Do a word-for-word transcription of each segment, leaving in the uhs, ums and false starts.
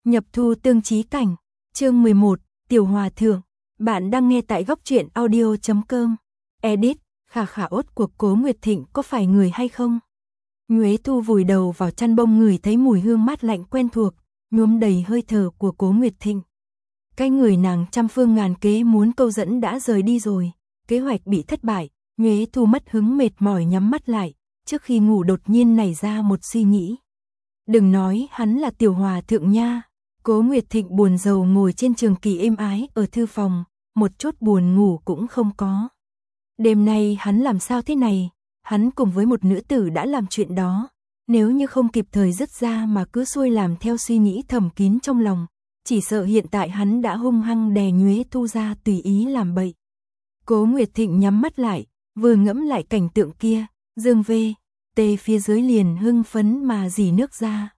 Nhập thu tương chí cảnh, chương mười một, Tiểu Hòa Thượng, bạn đang nghe tại góc truyện audio chấm com. Edit, khà khà ốt của Cố Nguyệt Thịnh có phải người hay không? Nhuế Thu vùi đầu vào chăn bông ngửi thấy mùi hương mát lạnh quen thuộc, nhuốm đầy hơi thở của Cố Nguyệt Thịnh. Cái người nàng trăm phương ngàn kế muốn câu dẫn đã rời đi rồi, kế hoạch bị thất bại, Nhuế Thu mất hứng mệt mỏi nhắm mắt lại, trước khi ngủ đột nhiên nảy ra một suy nghĩ. Đừng nói hắn là Tiểu Hòa Thượng nha. Cố Nguyệt Thịnh buồn rầu ngồi trên trường kỳ êm ái ở thư phòng, một chút buồn ngủ cũng không có. Đêm nay hắn làm sao thế này, hắn cùng với một nữ tử đã làm chuyện đó, nếu như không kịp thời dứt ra mà cứ xuôi làm theo suy nghĩ thầm kín trong lòng, chỉ sợ hiện tại hắn đã hung hăng đè Nhuế Thu ra tùy ý làm bậy. Cố Nguyệt Thịnh nhắm mắt lại, vừa ngẫm lại cảnh tượng kia, dương vê, tê phía dưới liền hưng phấn mà rỉ nước ra.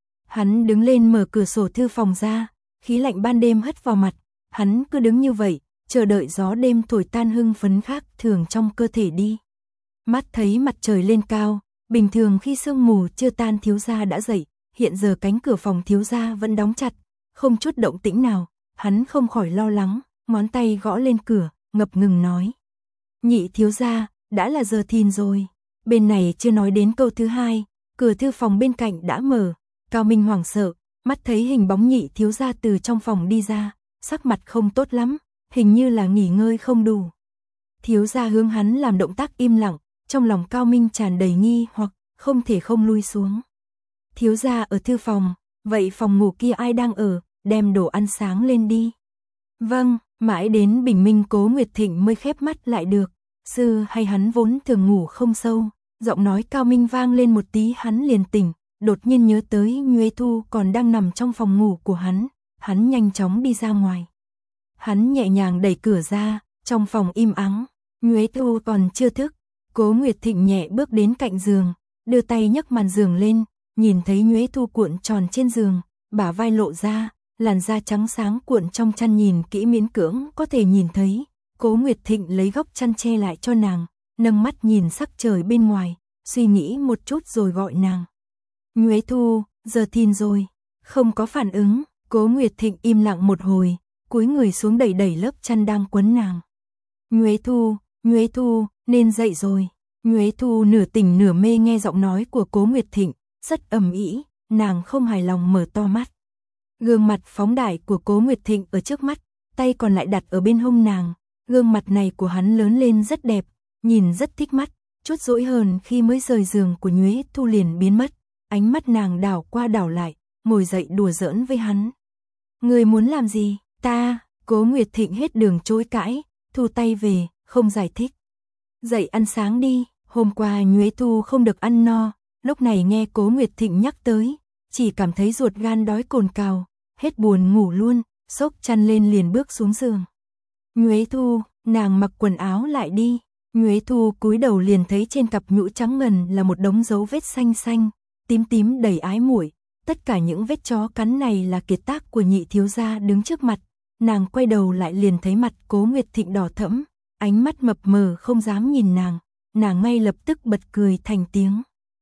Hắn đứng lên mở cửa sổ thư phòng ra, khí lạnh ban đêm hất vào mặt, hắn cứ đứng như vậy, chờ đợi gió đêm thổi tan hưng phấn khác thường trong cơ thể đi. Mắt thấy mặt trời lên cao, bình thường khi sương mù chưa tan thiếu gia đã dậy, hiện giờ cánh cửa phòng thiếu gia vẫn đóng chặt, không chút động tĩnh nào, hắn không khỏi lo lắng, ngón tay gõ lên cửa, ngập ngừng nói. Nhị thiếu gia, đã là giờ thìn rồi. Bên này chưa nói đến câu thứ hai, cửa thư phòng bên cạnh đã mở. Cao Minh hoảng sợ, mắt thấy hình bóng nhị thiếu gia từ trong phòng đi ra, sắc mặt không tốt lắm, hình như là nghỉ ngơi không đủ. Thiếu gia hướng hắn làm động tác im lặng, trong lòng Cao Minh tràn đầy nghi hoặc, không thể không lui xuống. Thiếu gia ở thư phòng, vậy phòng ngủ kia ai đang ở, đem đồ ăn sáng lên đi. Vâng, mãi đến bình minh Cố Nguyệt Thịnh mới khép mắt lại được, sư hay hắn vốn thường ngủ không sâu, giọng nói Cao Minh vang lên một tí hắn liền tỉnh. Đột nhiên nhớ tới Nhuế Thu còn đang nằm trong phòng ngủ của hắn, hắn nhanh chóng đi ra ngoài. Hắn nhẹ nhàng đẩy cửa ra, trong phòng im ắng, Nhuế Thu còn chưa thức. Cố Nguyệt Thịnh nhẹ bước đến cạnh giường, đưa tay nhấc màn giường lên, nhìn thấy Nhuế Thu cuộn tròn trên giường, bả vai lộ ra, làn da trắng sáng cuộn trong chăn nhìn kỹ miễn cưỡng có thể nhìn thấy. Cố Nguyệt Thịnh lấy góc chăn che lại cho nàng, nâng mắt nhìn sắc trời bên ngoài, suy nghĩ một chút rồi gọi nàng. Nhuế Thu, giờ thìn rồi, không có phản ứng, Cố Nguyệt Thịnh im lặng một hồi, cúi người xuống đẩy đẩy lớp chăn đang quấn nàng. Nhuế Thu, Nhuế Thu, nên dậy rồi. Nhuế Thu nửa tỉnh nửa mê nghe giọng nói của Cố Nguyệt Thịnh, rất ầm ĩ, nàng không hài lòng mở to mắt. Gương mặt phóng đại của Cố Nguyệt Thịnh ở trước mắt, tay còn lại đặt ở bên hông nàng, gương mặt này của hắn lớn lên rất đẹp, nhìn rất thích mắt, chút dỗi hờn khi mới rời giường của Nhuế Thu liền biến mất. Ánh mắt nàng đảo qua đảo lại, ngồi dậy đùa giỡn với hắn. Người muốn làm gì? Ta, Cố Nguyệt Thịnh hết đường chối cãi, thu tay về, không giải thích. Dậy ăn sáng đi, hôm qua Nhuế Thu không được ăn no, lúc này nghe Cố Nguyệt Thịnh nhắc tới, chỉ cảm thấy ruột gan đói cồn cào, hết buồn ngủ luôn, xốc chăn lên liền bước xuống giường. Nhuế Thu, nàng mặc quần áo lại đi. Nhuế Thu cúi đầu liền thấy trên cặp nhũ trắng ngần là một đống dấu vết xanh xanh, tím tím đầy ái muội, tất cả những vết chó cắn này là kiệt tác của nhị thiếu gia đứng trước mặt. Nàng quay đầu lại liền thấy mặt Cố Nguyệt Thịnh đỏ thẫm, ánh mắt mập mờ không dám nhìn nàng, nàng ngay lập tức bật cười thành tiếng.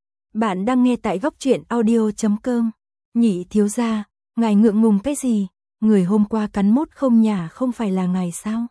Bạn đang nghe tại góc truyện audio chấm com. Nhị thiếu gia, ngài ngượng ngùng cái gì? Người hôm qua cắn mốt không nhả không phải là ngài sao?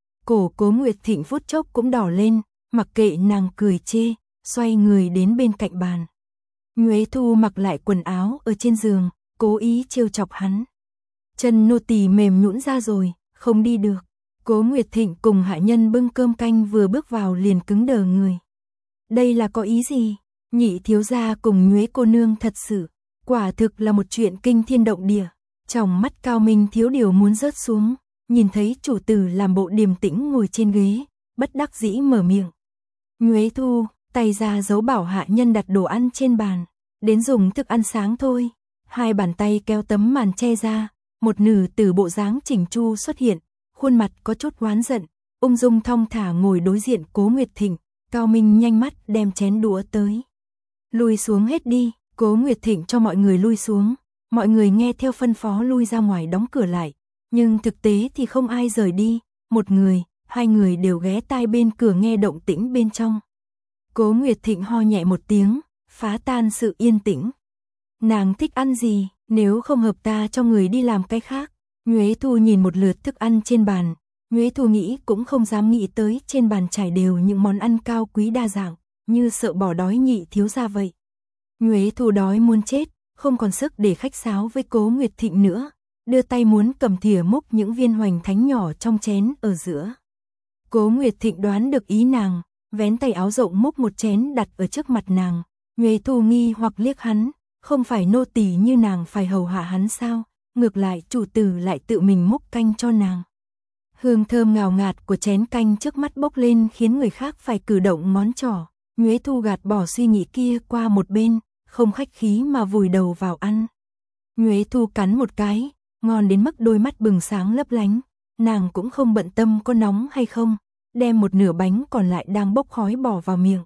Cổ Cố Nguyệt Thịnh phút chốc cũng đỏ lên, mặc kệ nàng cười chê, xoay người đến bên cạnh bàn. Nhuế Thu mặc lại quần áo ở trên giường, cố ý trêu chọc hắn. Chân nô tỳ mềm nhũn ra rồi, không đi được. Cố Nguyệt Thịnh cùng hạ nhân bưng cơm canh vừa bước vào liền cứng đờ người. Đây là có ý gì? Nhị thiếu gia cùng Nhuế cô nương thật sự, quả thực là một chuyện kinh thiên động địa. Trong mắt Cao Minh thiếu điều muốn rớt xuống, nhìn thấy chủ tử làm bộ điềm tĩnh ngồi trên ghế, bất đắc dĩ mở miệng. Nhuế Thu, tay ra dấu bảo hạ nhân đặt đồ ăn trên bàn, đến dùng thức ăn sáng thôi. Hai bàn tay kéo tấm màn che ra, một nữ tử bộ dáng chỉnh chu xuất hiện, khuôn mặt có chút oán giận, ung dung thong thả ngồi đối diện Cố Nguyệt Thịnh. Cao Minh nhanh mắt đem chén đũa tới. Lui xuống hết đi. Cố Nguyệt Thịnh cho mọi người lui xuống, mọi người nghe theo phân phó lui ra ngoài đóng cửa lại, nhưng thực tế thì không ai rời đi, một người, hai người đều ghé tai bên cửa nghe động tĩnh bên trong. Cố Nguyệt Thịnh ho nhẹ một tiếng, phá tan sự yên tĩnh. Nàng thích ăn gì, nếu không hợp ta cho người đi làm cái khác. Nhuế Thu nhìn một lượt thức ăn trên bàn, Nhuế Thu nghĩ cũng không dám nghĩ tới trên bàn trải đều những món ăn cao quý đa dạng, như sợ bỏ đói nhị thiếu gia vậy. Nhuế Thu đói muốn chết, không còn sức để khách sáo với Cố Nguyệt Thịnh nữa, đưa tay muốn cầm thìa múc những viên hoành thánh nhỏ trong chén ở giữa. Cố Nguyệt Thịnh đoán được ý nàng, vén tay áo rộng múc một chén đặt ở trước mặt nàng. Nhuế Thu nghi hoặc liếc hắn, không phải nô tỳ như nàng phải hầu hạ hắn sao, ngược lại chủ tử lại tự mình múc canh cho nàng. Hương thơm ngào ngạt của chén canh trước mắt bốc lên khiến người khác phải cử động ngón trỏ. Nhuế Thu gạt bỏ suy nghĩ kia qua một bên, không khách khí mà vùi đầu vào ăn. Nhuế Thu cắn một cái, ngon đến mức đôi mắt bừng sáng lấp lánh, nàng cũng không bận tâm có nóng hay không, đem một nửa bánh còn lại đang bốc khói bỏ vào miệng.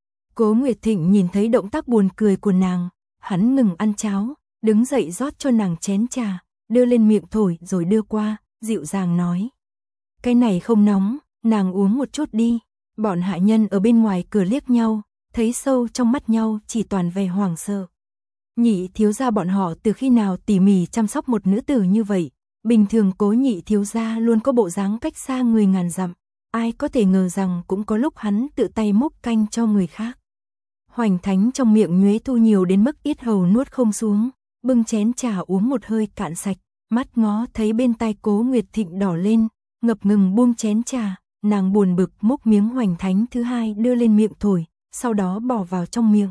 Cố Nguyệt Thịnh nhìn thấy động tác buồn cười của nàng, hắn ngừng ăn cháo, đứng dậy rót cho nàng chén trà, đưa lên miệng thổi rồi đưa qua, dịu dàng nói. Cái này không nóng, nàng uống một chút đi. Bọn hạ nhân ở bên ngoài cửa liếc nhau, thấy sâu trong mắt nhau chỉ toàn vẻ hoảng sợ. Nhị thiếu gia bọn họ từ khi nào tỉ mỉ chăm sóc một nữ tử như vậy, bình thường Cố nhị thiếu gia luôn có bộ dáng cách xa người ngàn dặm, ai có thể ngờ rằng cũng có lúc hắn tự tay múc canh cho người khác. Hoành thánh trong miệng Nhuế Thu nhiều đến mức yết hầu nuốt không xuống, bưng chén trà uống một hơi cạn sạch, mắt ngó thấy bên tai Cố Nguyệt Thịnh đỏ lên, ngập ngừng buông chén trà, nàng buồn bực múc miếng hoành thánh thứ hai đưa lên miệng thổi, sau đó bỏ vào trong miệng.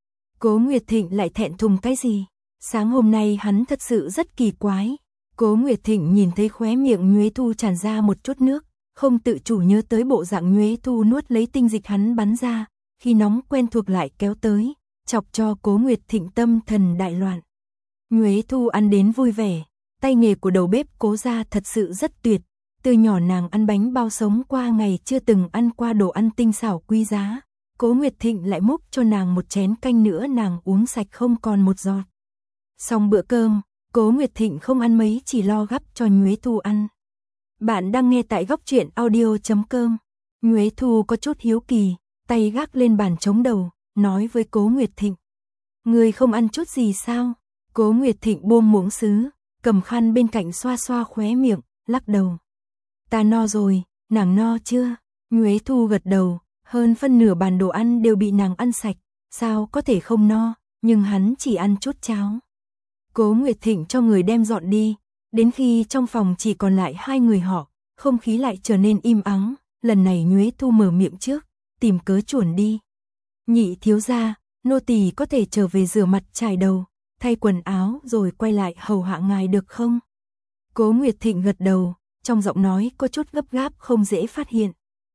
Cố Nguyệt Thịnh lại thẹn thùng cái gì? Sáng hôm nay hắn thật sự rất kỳ quái. Cố Nguyệt Thịnh nhìn thấy khóe miệng Nhuế Thu tràn ra một chút nước, không tự chủ nhớ tới bộ dạng Nhuế Thu nuốt lấy tinh dịch hắn bắn ra, khi nóng quen thuộc lại kéo tới, chọc cho Cố Nguyệt Thịnh tâm thần đại loạn. Nhuế Thu ăn đến vui vẻ, tay nghề của đầu bếp Cố gia thật sự rất tuyệt, từ nhỏ nàng ăn bánh bao sống qua ngày chưa từng ăn qua đồ ăn tinh xảo quý giá. Cố Nguyệt Thịnh lại múc cho nàng một chén canh nữa, nàng uống sạch không còn một giọt. Xong bữa cơm, Cố Nguyệt Thịnh không ăn mấy, chỉ lo gắp cho Nhuế Thu ăn. Bạn đang nghe tại góc truyện audio chấm com. Nhuế Thu có chút hiếu kỳ, tay gác lên bàn chống đầu, nói với Cố Nguyệt Thịnh. Người không ăn chút gì sao? Cố Nguyệt Thịnh buông muỗng sứ, cầm khăn bên cạnh xoa xoa khóe miệng, lắc đầu. Ta no rồi, nàng no chưa? Nhuế Thu gật đầu, hơn phân nửa bàn đồ ăn đều bị nàng ăn sạch, sao có thể không no, nhưng hắn chỉ ăn chút cháo. Cố Nguyệt Thịnh cho người đem dọn đi, đến khi trong phòng chỉ còn lại hai người họ, không khí lại trở nên im ắng, lần này Nhuế Thu mở miệng trước, tìm cớ chuồn đi. Nhị thiếu gia, nô tỳ có thể trở về rửa mặt chải đầu, thay quần áo rồi quay lại hầu hạ ngài được không? Cố Nguyệt Thịnh gật đầu, trong giọng nói có chút gấp gáp không dễ phát hiện.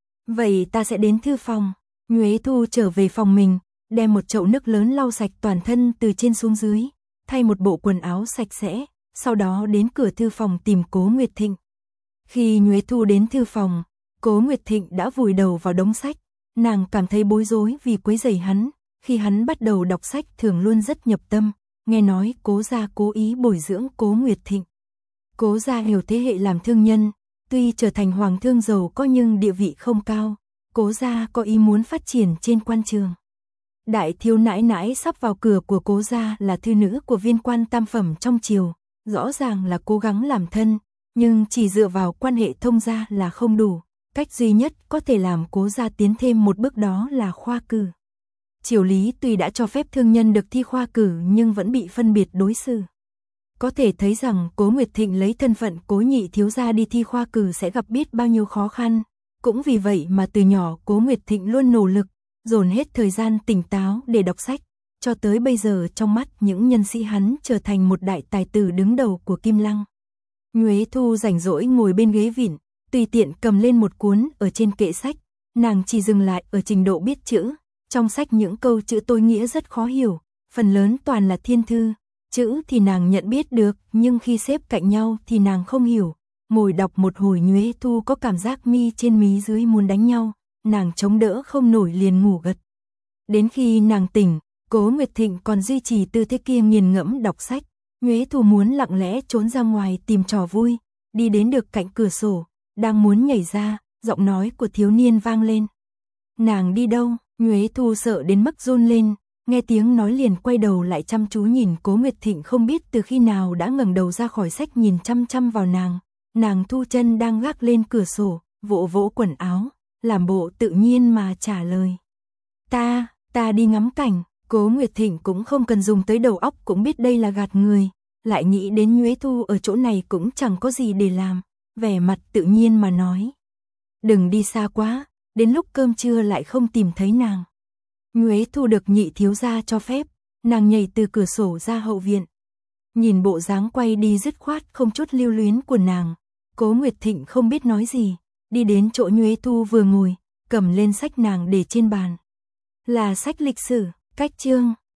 Vậy ta sẽ đến thư phòng. Nhuế Thu trở về phòng mình, đem một chậu nước lớn lau sạch toàn thân từ trên xuống dưới, thay một bộ quần áo sạch sẽ, sau đó đến cửa thư phòng tìm Cố Nguyệt Thịnh. Khi Nhuế Thu đến thư phòng, Cố Nguyệt Thịnh đã vùi đầu vào đống sách, nàng cảm thấy bối rối vì quấy rầy hắn, khi hắn bắt đầu đọc sách thường luôn rất nhập tâm, nghe nói Cố gia cố ý bồi dưỡng Cố Nguyệt Thịnh. Cố gia nhiều thế hệ làm thương nhân, tuy trở thành hoàng thương giàu có nhưng địa vị không cao, Cố gia có ý muốn phát triển trên quan trường. Đại thiếu nãi nãi sắp vào cửa của Cố gia là thư nữ của viên quan tam phẩm trong triều, rõ ràng là cố gắng làm thân, nhưng chỉ dựa vào quan hệ thông gia là không đủ, cách duy nhất có thể làm Cố gia tiến thêm một bước đó là khoa cử. Triều lý tuy đã cho phép thương nhân được thi khoa cử nhưng vẫn bị phân biệt đối xử. Có thể thấy rằng Cố Nguyệt Thịnh lấy thân phận Cố nhị thiếu gia đi thi khoa cử sẽ gặp biết bao nhiêu khó khăn, cũng vì vậy mà từ nhỏ Cố Nguyệt Thịnh luôn nỗ lực, dồn hết thời gian tỉnh táo để đọc sách, cho tới bây giờ trong mắt những nhân sĩ hắn trở thành một đại tài tử đứng đầu của Kim Lăng. Nhuế Thu rảnh rỗi ngồi bên ghế vịn, tùy tiện cầm lên một cuốn ở trên kệ sách, nàng chỉ dừng lại ở trình độ biết chữ, trong sách những câu chữ tối nghĩa rất khó hiểu, phần lớn toàn là thiên thư. Chữ thì nàng nhận biết được, nhưng khi xếp cạnh nhau thì nàng không hiểu. Ngồi đọc một hồi Nhuế Thu có cảm giác mi trên mí dưới muốn đánh nhau, nàng chống đỡ không nổi liền ngủ gật. Đến khi nàng tỉnh, Cố Nguyệt Thịnh còn duy trì tư thế kia nghiền ngẫm đọc sách. Nhuế Thu muốn lặng lẽ trốn ra ngoài tìm trò vui, đi đến được cạnh cửa sổ, đang muốn nhảy ra, giọng nói của thiếu niên vang lên. Nàng đi đâu? Nhuế Thu sợ đến mức run lên, Nghe tiếng nói liền quay đầu lại chăm chú nhìn Cố Nguyệt Thịnh, không biết từ khi nào đã ngẩng đầu ra khỏi sách nhìn chăm chăm vào nàng. Nàng thu chân đang gác lên cửa sổ, vỗ vỗ quần áo, làm bộ tự nhiên mà trả lời. Ta, ta đi ngắm cảnh. Cố Nguyệt Thịnh cũng không cần dùng tới đầu óc cũng biết đây là gạt người, lại nghĩ đến Nhuế Thu ở chỗ này cũng chẳng có gì để làm, vẻ mặt tự nhiên mà nói. Đừng đi xa quá, đến lúc cơm trưa lại không tìm thấy nàng. Nhuế Thu được nhị thiếu gia cho phép, nàng nhảy từ cửa sổ ra hậu viện. Nhìn bộ dáng quay đi dứt khoát không chút lưu luyến của nàng, Cố Nguyệt Thịnh không biết nói gì, đi đến chỗ Nhuế Thu vừa ngồi, cầm lên sách nàng để trên bàn. Là sách lịch sử, cách chương.